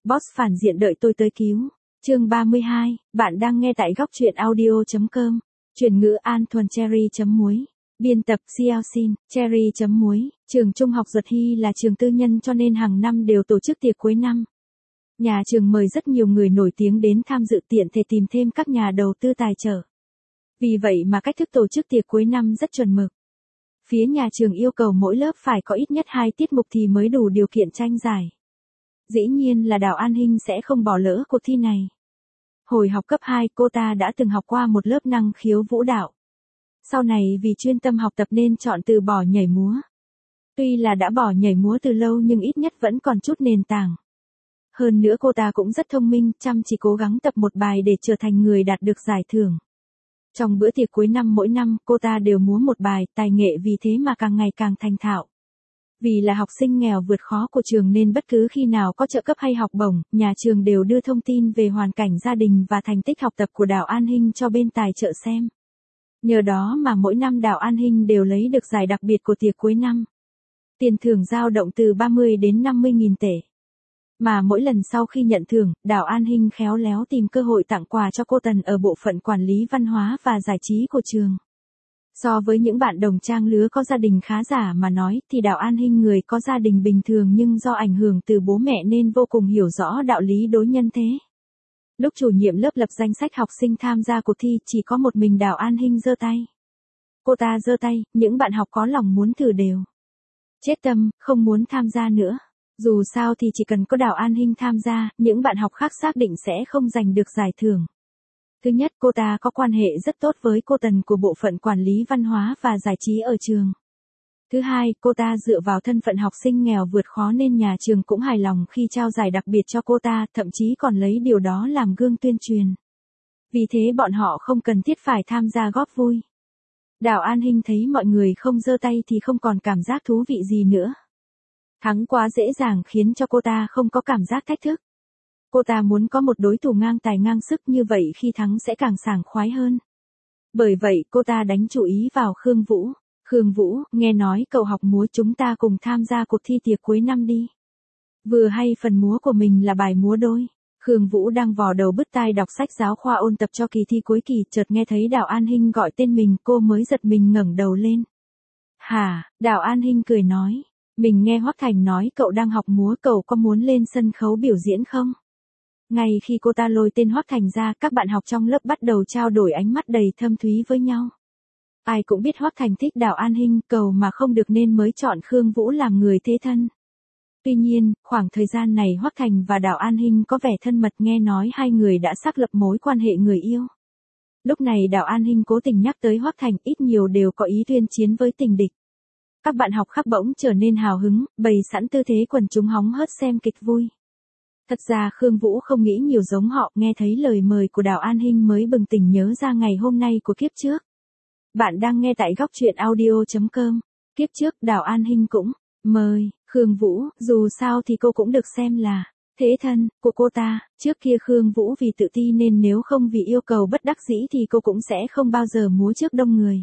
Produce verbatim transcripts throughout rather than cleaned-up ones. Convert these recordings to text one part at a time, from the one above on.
Boss phản diện đợi tôi tới cứu. Chương ba mươi hai, bạn đang nghe tại góc truyện audio chấm com. Chuyển ngữ An Thuần Cherry chấm muối. Biên tập Xiao Xin, Cherry chấm muối. Trường Trung học Duật Hy là trường tư nhân cho nên hàng năm đều tổ chức tiệc cuối năm. Nhà trường mời rất nhiều người nổi tiếng đến tham dự tiện thể tìm thêm các nhà đầu tư tài trợ. Vì vậy mà cách thức tổ chức tiệc cuối năm rất chuẩn mực. Phía nhà trường yêu cầu mỗi lớp phải có ít nhất hai tiết mục thì mới đủ điều kiện tranh giải. Dĩ nhiên là Đào An Hinh sẽ không bỏ lỡ cuộc thi này. Hồi học cấp hai cô ta đã từng học qua một lớp năng khiếu vũ đạo. Sau này vì chuyên tâm học tập nên chọn từ bỏ nhảy múa. Tuy là đã bỏ nhảy múa từ lâu nhưng ít nhất vẫn còn chút nền tảng. Hơn nữa cô ta cũng rất thông minh, chăm chỉ cố gắng tập một bài để trở thành người đạt được giải thưởng. Trong bữa tiệc cuối năm mỗi năm cô ta đều múa một bài, tài nghệ vì thế mà càng ngày càng thành thạo. Vì là học sinh nghèo vượt khó của trường nên bất cứ khi nào có trợ cấp hay học bổng, nhà trường đều đưa thông tin về hoàn cảnh gia đình và thành tích học tập của Đào An Hinh cho bên tài trợ xem. Nhờ đó mà mỗi năm Đào An Hinh đều lấy được giải đặc biệt của tiệc cuối năm. Tiền thưởng dao động từ ba mươi đến năm mươi nghìn tệ. Mà mỗi lần sau khi nhận thưởng, Đào An Hinh khéo léo tìm cơ hội tặng quà cho cô Tần ở bộ phận quản lý văn hóa và giải trí của trường. So với những bạn đồng trang lứa có gia đình khá giả mà nói thì Đào An Hinh người có gia đình bình thường nhưng do ảnh hưởng từ bố mẹ nên vô cùng hiểu rõ đạo lý đối nhân thế. Lúc chủ nhiệm lớp lập danh sách học sinh tham gia cuộc thi chỉ có một mình Đào An Hinh giơ tay. Cô ta giơ tay, những bạn học có lòng muốn thử đều. Chết tâm, không muốn tham gia nữa. Dù sao thì chỉ cần có Đào An Hinh tham gia, những bạn học khác xác định sẽ không giành được giải thưởng. Thứ nhất, cô ta có quan hệ rất tốt với cô Tần của bộ phận quản lý văn hóa và giải trí ở trường. Thứ hai, cô ta dựa vào thân phận học sinh nghèo vượt khó nên nhà trường cũng hài lòng khi trao giải đặc biệt cho cô ta, thậm chí còn lấy điều đó làm gương tuyên truyền. Vì thế bọn họ không cần thiết phải tham gia góp vui. Đào An Hinh thấy mọi người không giơ tay thì không còn cảm giác thú vị gì nữa. Thắng quá dễ dàng khiến cho cô ta không có cảm giác thách thức. Cô ta muốn có một đối thủ ngang tài ngang sức như vậy khi thắng sẽ càng sảng khoái hơn. Bởi vậy cô ta đánh chú ý vào Khương Vũ. Khương Vũ, nghe nói cậu học múa chúng ta cùng tham gia cuộc thi tiệc cuối năm đi. Vừa hay phần múa của mình là bài múa đôi. Khương Vũ đang vò đầu bứt tai đọc sách giáo khoa ôn tập cho kỳ thi cuối kỳ, chợt nghe thấy Đào An Hinh gọi tên mình, cô mới giật mình ngẩng đầu lên. Hả? Đào An Hinh cười nói. Mình nghe Hoắc Thành nói cậu đang học múa, cậu có muốn lên sân khấu biểu diễn không? Ngay khi cô ta lôi tên Hoắc Thành ra, các bạn học trong lớp bắt đầu trao đổi ánh mắt đầy thâm thúy với nhau. Ai cũng biết Hoắc Thành thích Đào An Hinh, cầu mà không được nên mới chọn Khương Vũ làm người thế thân. Tuy nhiên, khoảng thời gian này Hoắc Thành và Đào An Hinh có vẻ thân mật, nghe nói hai người đã xác lập mối quan hệ người yêu. Lúc này Đào An Hinh cố tình nhắc tới Hoắc Thành, ít nhiều đều có ý tuyên chiến với tình địch. Các bạn học khác bỗng trở nên hào hứng, bày sẵn tư thế quần chúng hóng hớt xem kịch vui. Thật ra Khương Vũ không nghĩ nhiều giống họ, nghe thấy lời mời của Đào An Hinh mới bừng tỉnh nhớ ra ngày hôm nay của kiếp trước. Bạn đang nghe tại góc truyện audio chấm com. Kiếp trước Đào An Hinh cũng mời Khương Vũ, dù sao thì cô cũng được xem là thế thân của cô ta. Trước kia Khương Vũ vì tự ti nên nếu không vì yêu cầu bất đắc dĩ thì cô cũng sẽ không bao giờ múa trước đông người.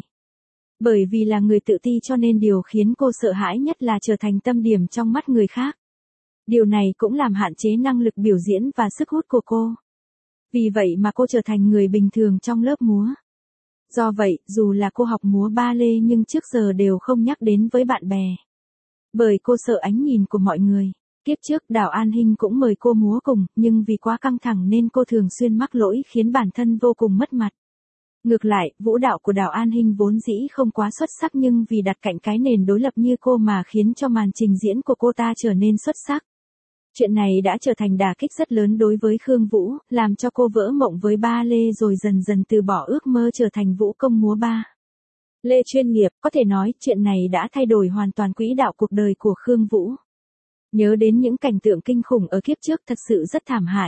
Bởi vì là người tự ti cho nên điều khiến cô sợ hãi nhất là trở thành tâm điểm trong mắt người khác. Điều này cũng làm hạn chế năng lực biểu diễn và sức hút của cô. Vì vậy mà cô trở thành người bình thường trong lớp múa. Do vậy, dù là cô học múa ba lê nhưng trước giờ đều không nhắc đến với bạn bè. Bởi cô sợ ánh nhìn của mọi người. Kiếp trước Đào An Hinh cũng mời cô múa cùng, nhưng vì quá căng thẳng nên cô thường xuyên mắc lỗi khiến bản thân vô cùng mất mặt. Ngược lại, vũ đạo của Đào An Hinh vốn dĩ không quá xuất sắc nhưng vì đặt cạnh cái nền đối lập như cô mà khiến cho màn trình diễn của cô ta trở nên xuất sắc. Chuyện này đã trở thành đả kích rất lớn đối với Khương Vũ, làm cho cô vỡ mộng với ba lê rồi dần dần từ bỏ ước mơ trở thành vũ công múa ba lê chuyên nghiệp. Có thể nói chuyện này đã thay đổi hoàn toàn quỹ đạo cuộc đời của Khương Vũ. Nhớ đến những cảnh tượng kinh khủng ở kiếp trước thật sự rất thảm hại.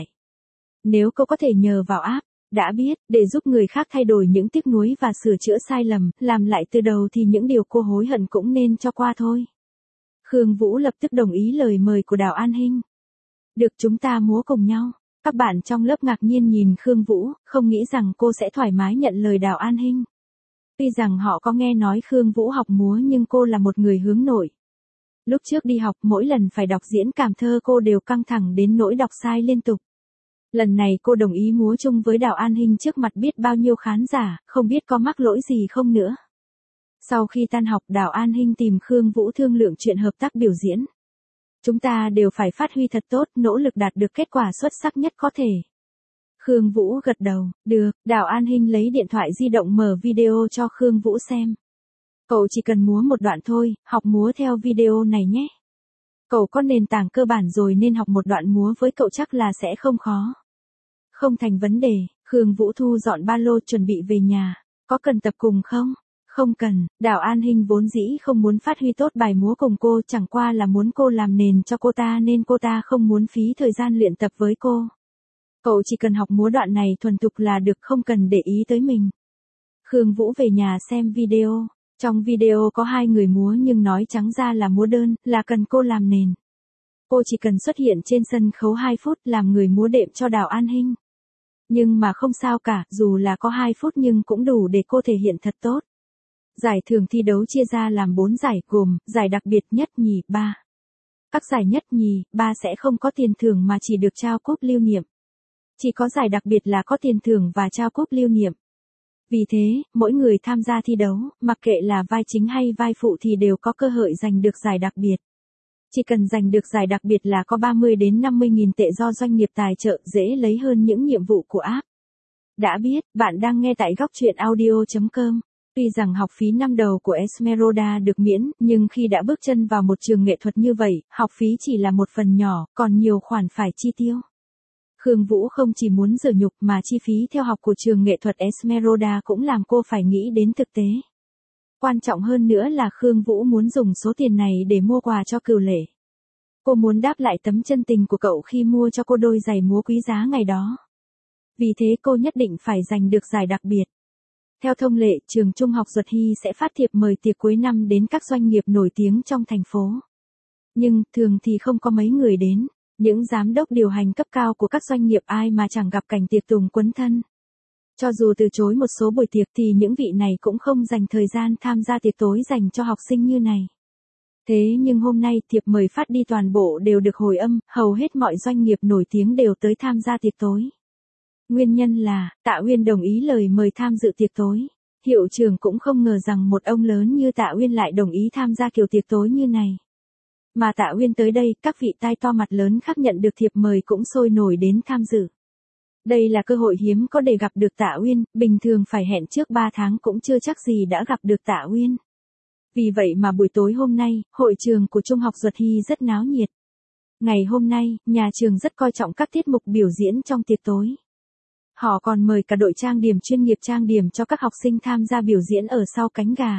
Nếu cô có thể nhờ vào app đã biết để giúp người khác thay đổi những tiếc nuối và sửa chữa sai lầm, làm lại từ đầu thì những điều cô hối hận cũng nên cho qua thôi. Khương Vũ lập tức đồng ý lời mời của Đào An Hinh. Được, chúng ta múa cùng nhau. Các bạn trong lớp ngạc nhiên nhìn Khương Vũ, không nghĩ rằng cô sẽ thoải mái nhận lời Đào An Hinh. Tuy rằng họ có nghe nói Khương Vũ học múa nhưng cô là một người hướng nội. Lúc trước đi học mỗi lần phải đọc diễn cảm thơ cô đều căng thẳng đến nỗi đọc sai liên tục. Lần này cô đồng ý múa chung với Đào An Hinh trước mặt biết bao nhiêu khán giả, không biết có mắc lỗi gì không nữa. Sau khi tan học Đào An Hinh tìm Khương Vũ thương lượng chuyện hợp tác biểu diễn. Chúng ta đều phải phát huy thật tốt, nỗ lực đạt được kết quả xuất sắc nhất có thể. Khương Vũ gật đầu, được, Đào An Hinh lấy điện thoại di động mở video cho Khương Vũ xem. Cậu chỉ cần múa một đoạn thôi, học múa theo video này nhé. Cậu có nền tảng cơ bản rồi nên học một đoạn múa với cậu chắc là sẽ không khó. Không thành vấn đề, Khương Vũ thu dọn ba lô chuẩn bị về nhà. Có cần tập cùng không? Không cần, Đào An Hinh vốn dĩ không muốn phát huy tốt bài múa cùng cô, chẳng qua là muốn cô làm nền cho cô ta nên cô ta không muốn phí thời gian luyện tập với cô. Cậu chỉ cần học múa đoạn này thuần thục là được, không cần để ý tới mình. Khương Vũ về nhà xem video. Trong video có hai người múa nhưng nói trắng ra là múa đơn, là cần cô làm nền. Cô chỉ cần xuất hiện trên sân khấu hai phút làm người múa đệm cho Đào An Hinh. Nhưng mà không sao cả, dù là có hai phút nhưng cũng đủ để cô thể hiện thật tốt. Giải thưởng thi đấu chia ra làm bốn giải gồm, giải đặc biệt nhất nhì, ba. Các giải nhất nhì, ba sẽ không có tiền thưởng mà chỉ được trao cúp lưu niệm. Chỉ có giải đặc biệt là có tiền thưởng và trao cúp lưu niệm. Vì thế, mỗi người tham gia thi đấu, mặc kệ là vai chính hay vai phụ thì đều có cơ hội giành được giải đặc biệt. Chỉ cần giành được giải đặc biệt là có ba mươi đến năm mươi nghìn tệ do doanh nghiệp tài trợ, dễ lấy hơn những nhiệm vụ của app. Đã biết, bạn đang nghe tại góc truyện audio chấm com. Tuy rằng học phí năm đầu của Esmeralda được miễn, nhưng khi đã bước chân vào một trường nghệ thuật như vậy, học phí chỉ là một phần nhỏ, còn nhiều khoản phải chi tiêu. Khương Vũ không chỉ muốn rửa nhục mà chi phí theo học của trường nghệ thuật Esmeralda cũng làm cô phải nghĩ đến thực tế. Quan trọng hơn nữa là Khương Vũ muốn dùng số tiền này để mua quà cho Cửu Lệ. Cô muốn đáp lại tấm chân tình của cậu khi mua cho cô đôi giày múa quý giá ngày đó. Vì thế cô nhất định phải giành được giải đặc biệt. Theo thông lệ, trường Trung học Duật Hy sẽ phát thiệp mời tiệc cuối năm đến các doanh nghiệp nổi tiếng trong thành phố. Nhưng, thường thì không có mấy người đến. Những giám đốc điều hành cấp cao của các doanh nghiệp ai mà chẳng gặp cảnh tiệc tùng quấn thân. Cho dù từ chối một số buổi tiệc thì những vị này cũng không dành thời gian tham gia tiệc tối dành cho học sinh như này. Thế nhưng hôm nay thiệp mời phát đi toàn bộ đều được hồi âm, hầu hết mọi doanh nghiệp nổi tiếng đều tới tham gia tiệc tối. Nguyên nhân là, Tạ Uyên đồng ý lời mời tham dự tiệc tối. Hiệu trưởng cũng không ngờ rằng một ông lớn như Tạ Uyên lại đồng ý tham gia kiểu tiệc tối như này. Mà Tạ Uyên tới đây, các vị tai to mặt lớn khác nhận được thiệp mời cũng sôi nổi đến tham dự. Đây là cơ hội hiếm có để gặp được Tạ Uyên, bình thường phải hẹn trước ba tháng cũng chưa chắc gì đã gặp được Tạ Uyên. Vì vậy mà buổi tối hôm nay, hội trường của Trung học Duật Hy rất náo nhiệt. Ngày hôm nay, nhà trường rất coi trọng các tiết mục biểu diễn trong tiệc tối. Họ còn mời cả đội trang điểm chuyên nghiệp trang điểm cho các học sinh tham gia biểu diễn ở sau cánh gà.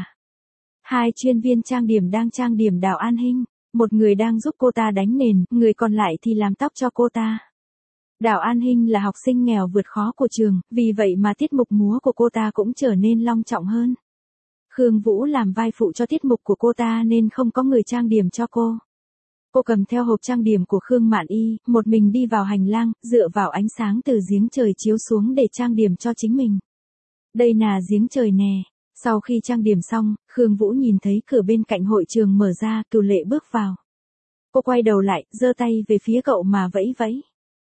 Hai chuyên viên trang điểm đang trang điểm Đào An Hinh. Một người đang giúp cô ta đánh nền, người còn lại thì làm tóc cho cô ta. Đào An Hinh là học sinh nghèo vượt khó của trường, vì vậy mà tiết mục múa của cô ta cũng trở nên long trọng hơn. Khương Vũ làm vai phụ cho tiết mục của cô ta nên không có người trang điểm cho cô. Cô cầm theo hộp trang điểm của Khương Mạn Y, một mình đi vào hành lang, dựa vào ánh sáng từ giếng trời chiếu xuống để trang điểm cho chính mình. Đây là giếng trời nè. Sau khi trang điểm xong, Khương Vũ nhìn thấy cửa bên cạnh hội trường mở ra, Cửu Lệ bước vào. Cô quay đầu lại, giơ tay về phía cậu mà vẫy vẫy.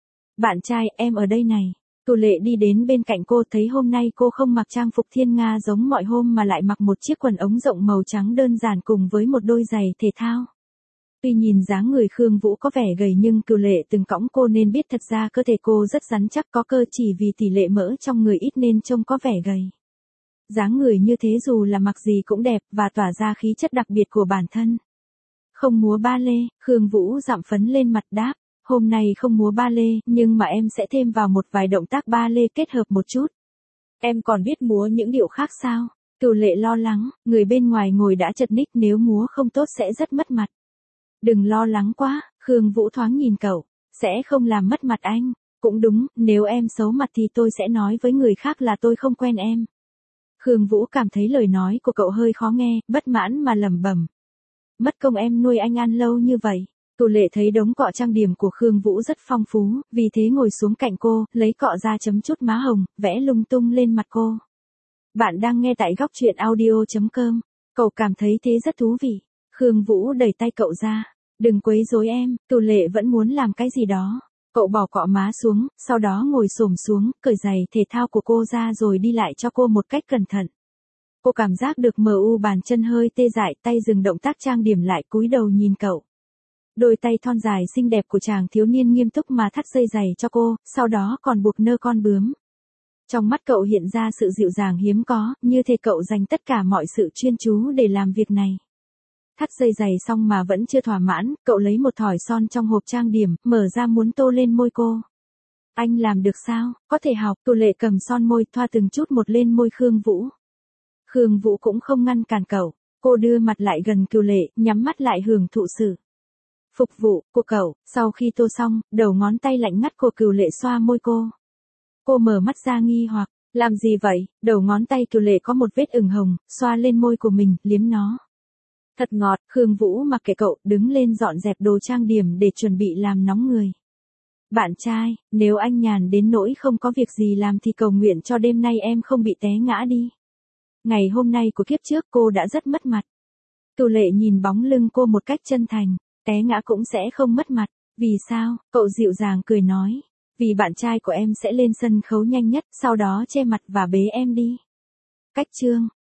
Bạn trai, em ở đây này. Cửu Lệ đi đến bên cạnh cô, thấy hôm nay cô không mặc trang phục thiên nga giống mọi hôm mà lại mặc một chiếc quần ống rộng màu trắng đơn giản cùng với một đôi giày thể thao. Tuy nhìn dáng người Khương Vũ có vẻ gầy nhưng Cửu Lệ từng cõng cô nên biết thật ra cơ thể cô rất rắn chắc, có cơ, chỉ vì tỷ lệ mỡ trong người ít nên trông có vẻ gầy. Dáng người như thế dù là mặc gì cũng đẹp và tỏa ra khí chất đặc biệt của bản thân. Không múa ba lê, Khương Vũ dặm phấn lên mặt đáp, hôm nay không múa ba lê, nhưng mà em sẽ thêm vào một vài động tác ba lê kết hợp một chút. Em còn biết múa những điệu khác sao? Cửu Lệ lo lắng, người bên ngoài ngồi đã chật ních, nếu múa không tốt sẽ rất mất mặt. Đừng lo lắng quá, Khương Vũ thoáng nhìn cậu, sẽ không làm mất mặt anh. Cũng đúng, nếu em xấu mặt thì tôi sẽ nói với người khác là tôi không quen em. Khương Vũ cảm thấy lời nói của cậu hơi khó nghe, bất mãn mà lẩm bẩm. Mất công em nuôi anh ăn lâu như vậy. Cửu Lệ thấy đống cọ trang điểm của Khương Vũ rất phong phú, vì thế ngồi xuống cạnh cô, lấy cọ ra chấm chút má hồng, vẽ lung tung lên mặt cô. Bạn đang nghe tại góc truyện audio chấm com. Cậu cảm thấy thế rất thú vị. Khương Vũ đẩy tay cậu ra. Đừng quấy rối em, Cửu Lệ vẫn muốn làm cái gì đó. Cậu bỏ cọ má xuống, sau đó ngồi xổm xuống, cởi giày thể thao của cô ra rồi đi lại cho cô một cách cẩn thận. Cô cảm giác được mờ u bàn chân hơi tê dại, tay dừng động tác trang điểm lại cúi đầu nhìn cậu. Đôi tay thon dài xinh đẹp của chàng thiếu niên nghiêm túc mà thắt dây giày cho cô, sau đó còn buộc nơ con bướm. Trong mắt cậu hiện ra sự dịu dàng hiếm có, như thể cậu dành tất cả mọi sự chuyên chú để làm việc này. Thắt dây giày xong mà vẫn chưa thỏa mãn, cậu lấy một thỏi son trong hộp trang điểm, mở ra muốn tô lên môi cô. Anh làm được sao? Có thể học. Cửu Lệ cầm son môi thoa từng chút một lên môi Khương Vũ. Khương Vũ cũng không ngăn cản cậu. Cô đưa mặt lại gần Cửu Lệ, nhắm mắt lại hưởng thụ sự phục vụ của cậu. Sau khi tô xong, đầu ngón tay lạnh ngắt của Cửu Lệ xoa môi cô. Cô mở mắt ra nghi hoặc, làm gì vậy? Đầu ngón tay Cửu Lệ có một vết ửng hồng, xoa lên môi của mình, liếm nó. Thật ngọt. Khương Vũ mặc kệ cậu, đứng lên dọn dẹp đồ trang điểm để chuẩn bị làm nóng người. Bạn trai, nếu anh nhàn đến nỗi không có việc gì làm thì cầu nguyện cho đêm nay em không bị té ngã đi. Ngày hôm nay của kiếp trước cô đã rất mất mặt. Cửu Lệ nhìn bóng lưng cô một cách chân thành, té ngã cũng sẽ không mất mặt. Vì sao? Cậu dịu dàng cười nói. Vì bạn trai của em sẽ lên sân khấu nhanh nhất, sau đó che mặt và bế em đi. Cách chương